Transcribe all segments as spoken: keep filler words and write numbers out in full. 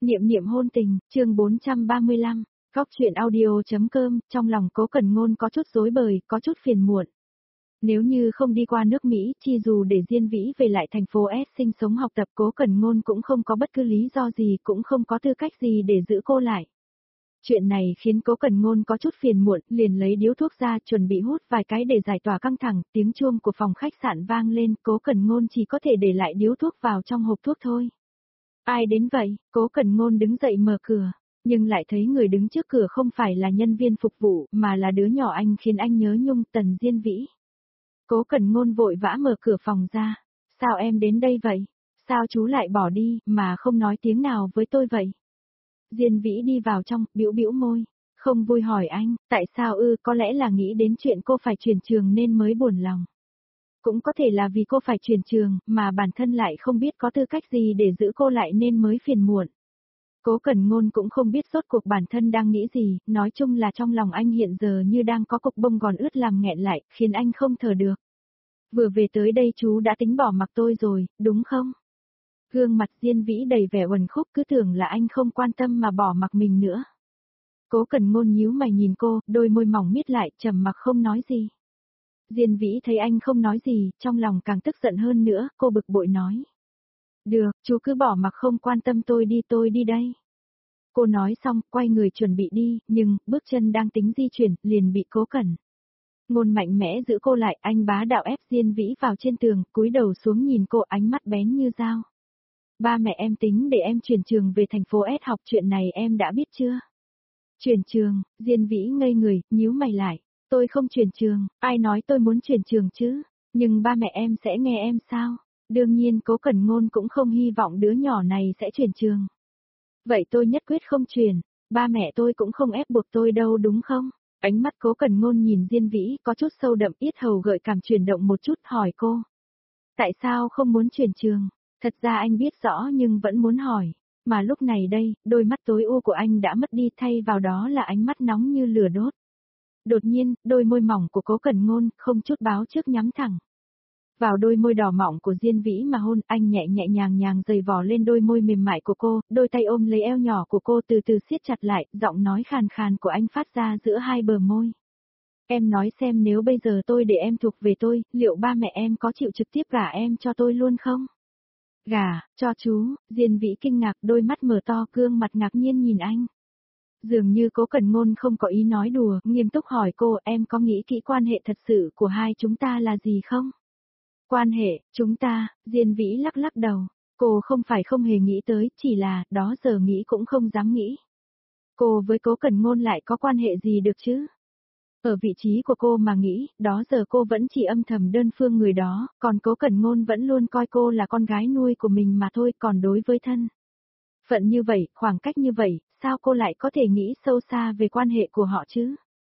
Niệm niệm hôn tình, chương bốn trăm ba mươi lăm, Góc truyện audio.com, trong lòng Cố Cẩn Ngôn có chút rối bời, có chút phiền muộn. Nếu như không đi qua nước Mỹ, chi dù để Diên Vĩ về lại thành phố S sinh sống học tập, Cố Cẩn Ngôn cũng không có bất cứ lý do gì, cũng không có tư cách gì để giữ cô lại. Chuyện này khiến Cố Cẩn Ngôn có chút phiền muộn, liền lấy điếu thuốc ra chuẩn bị hút vài cái để giải tỏa căng thẳng, tiếng chuông của phòng khách sạn vang lên, Cố Cẩn Ngôn chỉ có thể để lại điếu thuốc vào trong hộp thuốc thôi. Ai đến vậy? Cố Cẩn Ngôn đứng dậy mở cửa, nhưng lại thấy người đứng trước cửa không phải là nhân viên phục vụ, mà là đứa nhỏ anh khiến anh nhớ nhung, Tần Diên Vĩ. Cố Cẩn Ngôn vội vã mở cửa phòng ra. Sao em đến đây vậy? Sao chú lại bỏ đi, mà không nói tiếng nào với tôi vậy? Diên Vĩ đi vào trong, bĩu bĩu môi, không vui hỏi anh, tại sao ư, có lẽ là nghĩ đến chuyện cô phải chuyển trường nên mới buồn lòng. Cũng có thể là vì cô phải chuyển trường, mà bản thân lại không biết có tư cách gì để giữ cô lại nên mới phiền muộn. Cố Cẩn Ngôn cũng không biết rốt cuộc bản thân đang nghĩ gì, nói chung là trong lòng anh hiện giờ như đang có cục bông gòn ướt làm nghẹn lại, khiến anh không thở được. Vừa về tới đây chú đã tính bỏ mặc tôi rồi, đúng không? Gương mặt Diên Vĩ đầy vẻ uẩn khúc, cứ tưởng là anh không quan tâm mà bỏ mặc mình nữa. Cố Cẩn Ngôn nhíu mày nhìn cô, đôi môi mỏng mít lại, trầm mặc không nói gì. Diên Vĩ thấy anh không nói gì, trong lòng càng tức giận hơn nữa, cô bực bội nói. Được, chú cứ bỏ mặc không quan tâm tôi đi, tôi đi đây. Cô nói xong, quay người chuẩn bị đi, nhưng, bước chân đang tính di chuyển, liền bị Cố Cẩn Ngôn mạnh mẽ giữ cô lại, anh bá đạo ép Diên Vĩ vào trên tường, cúi đầu xuống nhìn cô, ánh mắt bén như dao. Ba mẹ em tính để em chuyển trường về thành phố S học, chuyện này em đã biết chưa? Chuyển trường? Diên Vĩ ngây người, nhíu mày lại. Tôi không chuyển trường, ai nói tôi muốn chuyển trường chứ? Nhưng ba mẹ em sẽ nghe em sao? Đương nhiên Cố Cẩn Ngôn cũng không hy vọng đứa nhỏ này sẽ chuyển trường. Vậy tôi nhất quyết không chuyển, ba mẹ tôi cũng không ép buộc tôi đâu đúng không? Ánh mắt Cố Cẩn Ngôn nhìn Diên Vĩ có chút sâu đậm, yết hầu gợi cảm chuyển động một chút, hỏi cô. Tại sao không muốn chuyển trường? Thật ra anh biết rõ nhưng vẫn muốn hỏi. Mà lúc này đây, đôi mắt tối u của anh đã mất đi, thay vào đó là ánh mắt nóng như lửa đốt. Đột nhiên, đôi môi mỏng của Cố Cẩn Ngôn không chút báo trước nhắm thẳng vào đôi môi đỏ mọng của Diên Vĩ mà hôn, anh nhẹ nhẹ nhàng nhàng giày vò lên đôi môi mềm mại của cô, đôi tay ôm lấy eo nhỏ của cô từ từ siết chặt lại, giọng nói khàn khàn của anh phát ra giữa hai bờ môi. Em nói xem, nếu bây giờ tôi để em thuộc về tôi, liệu ba mẹ em có chịu trực tiếp gả em cho tôi luôn không? Gả, cho chú? Diên Vĩ kinh ngạc, đôi mắt mở to, gương mặt ngạc nhiên nhìn anh. Dường như Cố Cẩn Ngôn không có ý nói đùa, nghiêm túc hỏi cô, em có nghĩ kỹ quan hệ thật sự của hai chúng ta là gì không? Quan hệ, chúng ta, Diên Vĩ lắc lắc đầu, cô không phải không hề nghĩ tới, chỉ là, đó giờ nghĩ cũng không dám nghĩ. Cô với Cố Cẩn Ngôn lại có quan hệ gì được chứ? Ở vị trí của cô mà nghĩ, đó giờ cô vẫn chỉ âm thầm đơn phương người đó, còn Cố Cẩn Ngôn vẫn luôn coi cô là con gái nuôi của mình mà thôi, còn đối với thân phận như vậy, khoảng cách như vậy, sao cô lại có thể nghĩ sâu xa về quan hệ của họ chứ?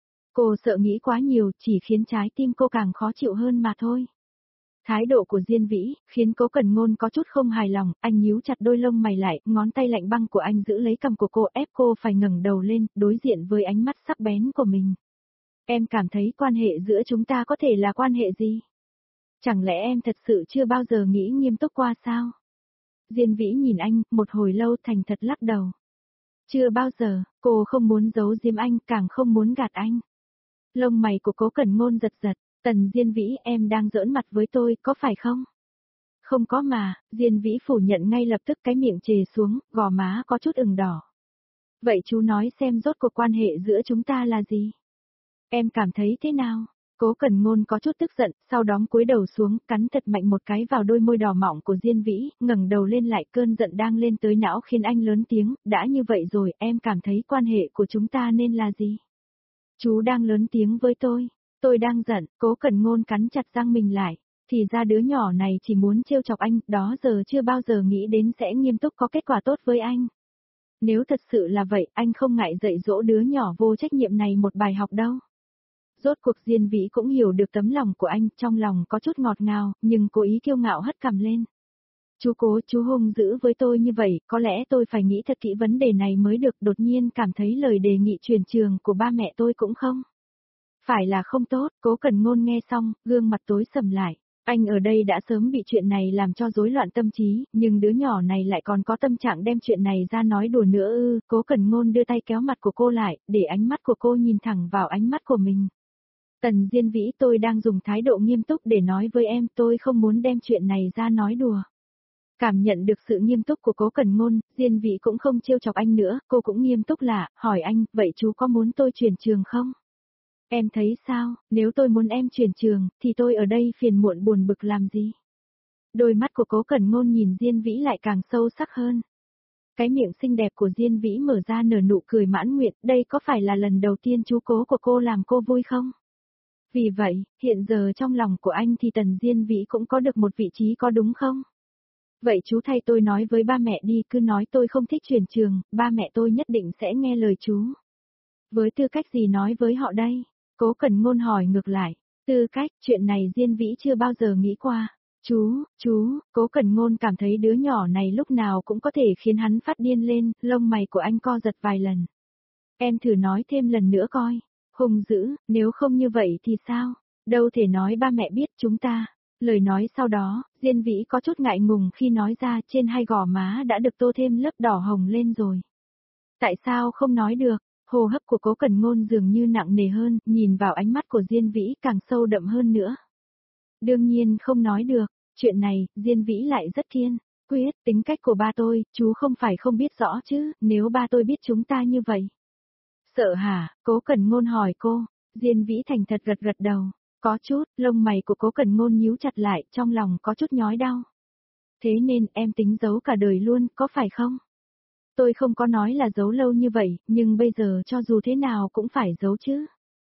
Cô sợ nghĩ quá nhiều, chỉ khiến trái tim cô càng khó chịu hơn mà thôi. Thái độ của Diên Vĩ khiến Cố Cẩn Ngôn có chút không hài lòng, anh nhíu chặt đôi lông mày lại, ngón tay lạnh băng của anh giữ lấy cằm của cô, ép cô phải ngẩng đầu lên, đối diện với ánh mắt sắc bén của mình. Em cảm thấy quan hệ giữa chúng ta có thể là quan hệ gì? Chẳng lẽ em thật sự chưa bao giờ nghĩ nghiêm túc qua sao? Diên Vĩ nhìn anh, một hồi lâu thành thật lắc đầu. Chưa bao giờ, cô không muốn giấu giếm anh, càng không muốn gạt anh. Lông mày của Cố Cẩn Ngôn giật giật, Tần Diên Vĩ, em đang giỡn mặt với tôi, có phải không? Không có mà, Diên Vĩ phủ nhận ngay lập tức, cái miệng trề xuống, gò má có chút ửng đỏ. Vậy chú nói xem rốt cuộc quan hệ giữa chúng ta là gì? Em cảm thấy thế nào? Cố Cẩn Ngôn có chút tức giận, sau đó cúi đầu xuống, cắn thật mạnh một cái vào đôi môi đỏ mọng của Diên Vĩ, ngẩng đầu lên lại, cơn giận đang lên tới não khiến anh lớn tiếng, đã như vậy rồi, em cảm thấy quan hệ của chúng ta nên là gì? Chú đang lớn tiếng với tôi, tôi đang giận. Cố Cẩn Ngôn cắn chặt răng mình lại, thì ra đứa nhỏ này chỉ muốn trêu chọc anh, đó giờ chưa bao giờ nghĩ đến sẽ nghiêm túc có kết quả tốt với anh. Nếu thật sự là vậy, anh không ngại dạy dỗ đứa nhỏ vô trách nhiệm này một bài học đâu. Rốt cuộc Diên Vĩ cũng hiểu được tấm lòng của anh, trong lòng có chút ngọt ngào, nhưng cố ý kiêu ngạo hất cằm lên. Chú Cố, chú hung dữ với tôi như vậy, có lẽ tôi phải nghĩ thật kỹ vấn đề này mới được, đột nhiên cảm thấy lời đề nghị chuyển trường của ba mẹ tôi cũng không phải là không tốt. Cố Cẩn Ngôn nghe xong, gương mặt tối sầm lại. Anh ở đây đã sớm bị chuyện này làm cho rối loạn tâm trí, nhưng đứa nhỏ này lại còn có tâm trạng đem chuyện này ra nói đùa nữa ư. Cố Cẩn Ngôn đưa tay kéo mặt của cô lại, để ánh mắt của cô nhìn thẳng vào ánh mắt của mình. Tần Diên Vĩ, tôi đang dùng thái độ nghiêm túc để nói với em, tôi không muốn đem chuyện này ra nói đùa. Cảm nhận được sự nghiêm túc của Cố Cẩn Ngôn, Diên Vĩ cũng không trêu chọc anh nữa, cô cũng nghiêm túc là, hỏi anh, vậy chú có muốn tôi chuyển trường không? Em thấy sao, nếu tôi muốn em chuyển trường, thì tôi ở đây phiền muộn buồn bực làm gì? Đôi mắt của Cố Cẩn Ngôn nhìn Diên Vĩ lại càng sâu sắc hơn. Cái miệng xinh đẹp của Diên Vĩ mở ra nở nụ cười mãn nguyện, đây có phải là lần đầu tiên chú Cố của cô làm cô vui không? Vì vậy, hiện giờ trong lòng của anh thì Tần Diên Vĩ cũng có được một vị trí có đúng không? Vậy chú thay tôi nói với ba mẹ đi, cứ nói tôi không thích chuyển trường, ba mẹ tôi nhất định sẽ nghe lời chú. Với tư cách gì nói với họ đây? Cố Cẩn Ngôn hỏi ngược lại. Tư cách, chuyện này Diên Vĩ chưa bao giờ nghĩ qua. Chú, chú, Cố Cẩn Ngôn cảm thấy đứa nhỏ này lúc nào cũng có thể khiến hắn phát điên lên, lông mày của anh co giật vài lần. Em thử nói thêm lần nữa coi. Hùng dữ, nếu không như vậy thì sao? Đâu thể nói ba mẹ biết chúng ta. Lời nói sau đó, Diên Vĩ có chút ngại ngùng khi nói ra trên hai gò má đã được tô thêm lớp đỏ hồng lên rồi. Tại sao không nói được? Hô hấp của Cố Cẩn Ngôn dường như nặng nề hơn, nhìn vào ánh mắt của Diên Vĩ càng sâu đậm hơn nữa. Đương nhiên không nói được, chuyện này, Diên Vĩ lại rất kiên quyết, tính cách của ba tôi, chú không phải không biết rõ chứ, nếu ba tôi biết chúng ta như vậy. Sợ hả? Cố Cẩn Ngôn hỏi cô. Diên Vĩ thành thật gật gật đầu. Có chút, lông mày của Cố Cẩn Ngôn nhíu chặt lại, trong lòng có chút nhói đau. Thế nên em tính giấu cả đời luôn, có phải không? Tôi không có nói là giấu lâu như vậy, nhưng bây giờ cho dù thế nào cũng phải giấu chứ.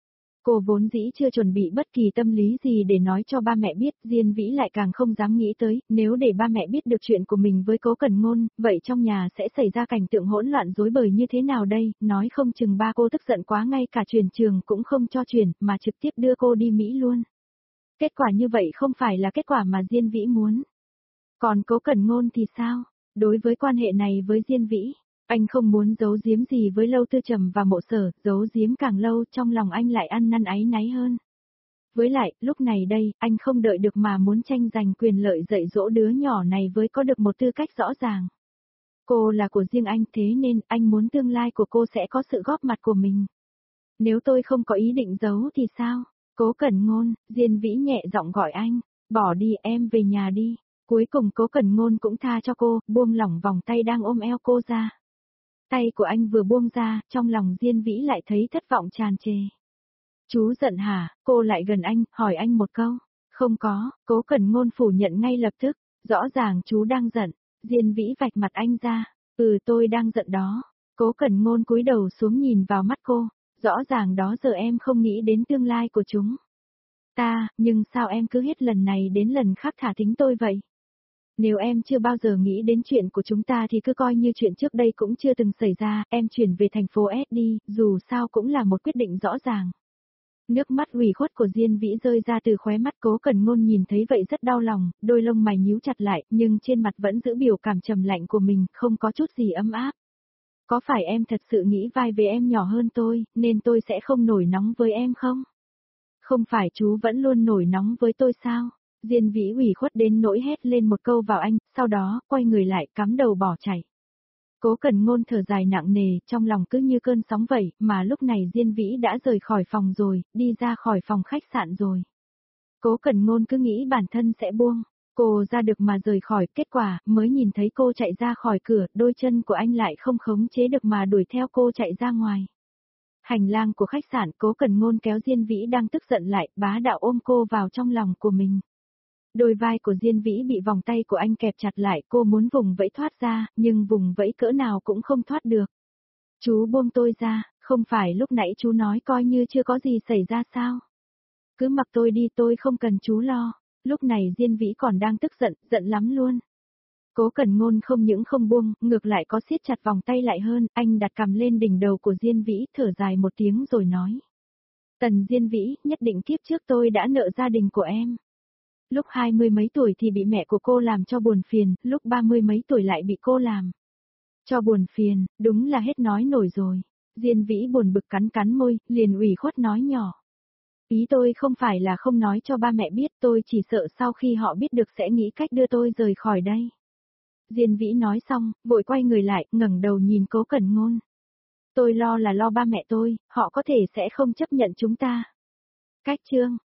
Cô vốn dĩ chưa chuẩn bị bất kỳ tâm lý gì để nói cho ba mẹ biết, Diên Vĩ lại càng không dám nghĩ tới, nếu để ba mẹ biết được chuyện của mình với Cố Cẩn Ngôn, vậy trong nhà sẽ xảy ra cảnh tượng hỗn loạn rối bời như thế nào đây, nói không chừng ba cô tức giận quá ngay cả chuyển trường cũng không cho chuyển, mà trực tiếp đưa cô đi Mỹ luôn. Kết quả như vậy không phải là kết quả mà Diên Vĩ muốn. Còn Cố Cẩn Ngôn thì sao? Đối với quan hệ này với Diên Vĩ, anh không muốn giấu giếm gì với Lâu Tư Trầm và Mộ Sở, giấu giếm càng lâu trong lòng anh lại ăn năn áy náy hơn. Với lại, lúc này đây, anh không đợi được mà muốn tranh giành quyền lợi dạy dỗ đứa nhỏ này với có được một tư cách rõ ràng. Cô là của riêng anh, thế nên anh muốn tương lai của cô sẽ có sự góp mặt của mình. Nếu tôi không có ý định giấu thì sao? Cố Cẩn Ngôn, Diên Vĩ nhẹ giọng gọi anh, bỏ đi em về nhà đi. Cuối cùng Cố Cẩn Ngôn cũng tha cho cô, buông lỏng vòng tay đang ôm eo cô ra. Tay của anh vừa buông ra, trong lòng Diên Vĩ lại thấy thất vọng tràn trề. Chú giận hả? Cô lại gần anh, hỏi anh một câu. Không có, Cố Cẩn Ngôn phủ nhận ngay lập tức. Rõ ràng chú đang giận. Diên Vĩ vạch mặt anh ra. Ừ, tôi đang giận đó. Cố Cẩn Ngôn cúi đầu xuống nhìn vào mắt cô. Rõ ràng đó giờ em không nghĩ đến tương lai của chúng ta, nhưng sao em cứ hết lần này đến lần khác thả thính tôi vậy? Nếu em chưa bao giờ nghĩ đến chuyện của chúng ta thì cứ coi như chuyện trước đây cũng chưa từng xảy ra, em chuyển về thành phố S đi, dù sao cũng là một quyết định rõ ràng. Nước mắt ủy khuất của Diên Vĩ rơi ra từ khóe mắt. Cố Cẩn Ngôn nhìn thấy vậy rất đau lòng, đôi lông mày nhíu chặt lại, nhưng trên mặt vẫn giữ biểu cảm trầm lạnh của mình, không có chút gì ấm áp. Có phải em thật sự nghĩ vai về em nhỏ hơn tôi, nên tôi sẽ không nổi nóng với em không? Không phải chú vẫn luôn nổi nóng với tôi sao? Diên Vĩ ủy khuất đến nỗi hét lên một câu vào anh, sau đó, quay người lại, cắm đầu bỏ chạy. Cố Cẩn Ngôn thở dài nặng nề, trong lòng cứ như cơn sóng vậy, mà lúc này Diên Vĩ đã rời khỏi phòng rồi, đi ra khỏi phòng khách sạn rồi. Cố Cẩn Ngôn cứ nghĩ bản thân sẽ buông, cô ra được mà rời khỏi, kết quả, mới nhìn thấy cô chạy ra khỏi cửa, đôi chân của anh lại không khống chế được mà đuổi theo cô chạy ra ngoài. Hành lang của khách sạn, Cố Cẩn Ngôn kéo Diên Vĩ đang tức giận lại, bá đạo ôm cô vào trong lòng của mình. Đôi vai của Diên Vĩ bị vòng tay của anh kẹp chặt lại, cô muốn vùng vẫy thoát ra, nhưng vùng vẫy cỡ nào cũng không thoát được. Chú buông tôi ra, không phải lúc nãy chú nói coi như chưa có gì xảy ra sao? Cứ mặc tôi đi, tôi không cần chú lo. Lúc này Diên Vĩ còn đang tức giận, giận lắm luôn. Cố Cẩn Ngôn không những không buông, ngược lại có siết chặt vòng tay lại hơn, anh đặt cằm lên đỉnh đầu của Diên Vĩ, thở dài một tiếng rồi nói. Tần Diên Vĩ, nhất định kiếp trước tôi đã nợ gia đình của em. Lúc hai mươi mấy tuổi thì bị mẹ của cô làm cho buồn phiền, lúc ba mươi mấy tuổi lại bị cô làm cho buồn phiền, đúng là hết nói nổi rồi. Diên Vĩ buồn bực cắn cắn môi, liền ủy khuất nói nhỏ. Ý tôi không phải là không nói cho ba mẹ biết, tôi chỉ sợ sau khi họ biết được sẽ nghĩ cách đưa tôi rời khỏi đây. Diên Vĩ nói xong, vội quay người lại, ngẩng đầu nhìn Cố Cẩn Ngôn. Tôi lo là lo ba mẹ tôi, họ có thể sẽ không chấp nhận chúng ta. Cách chương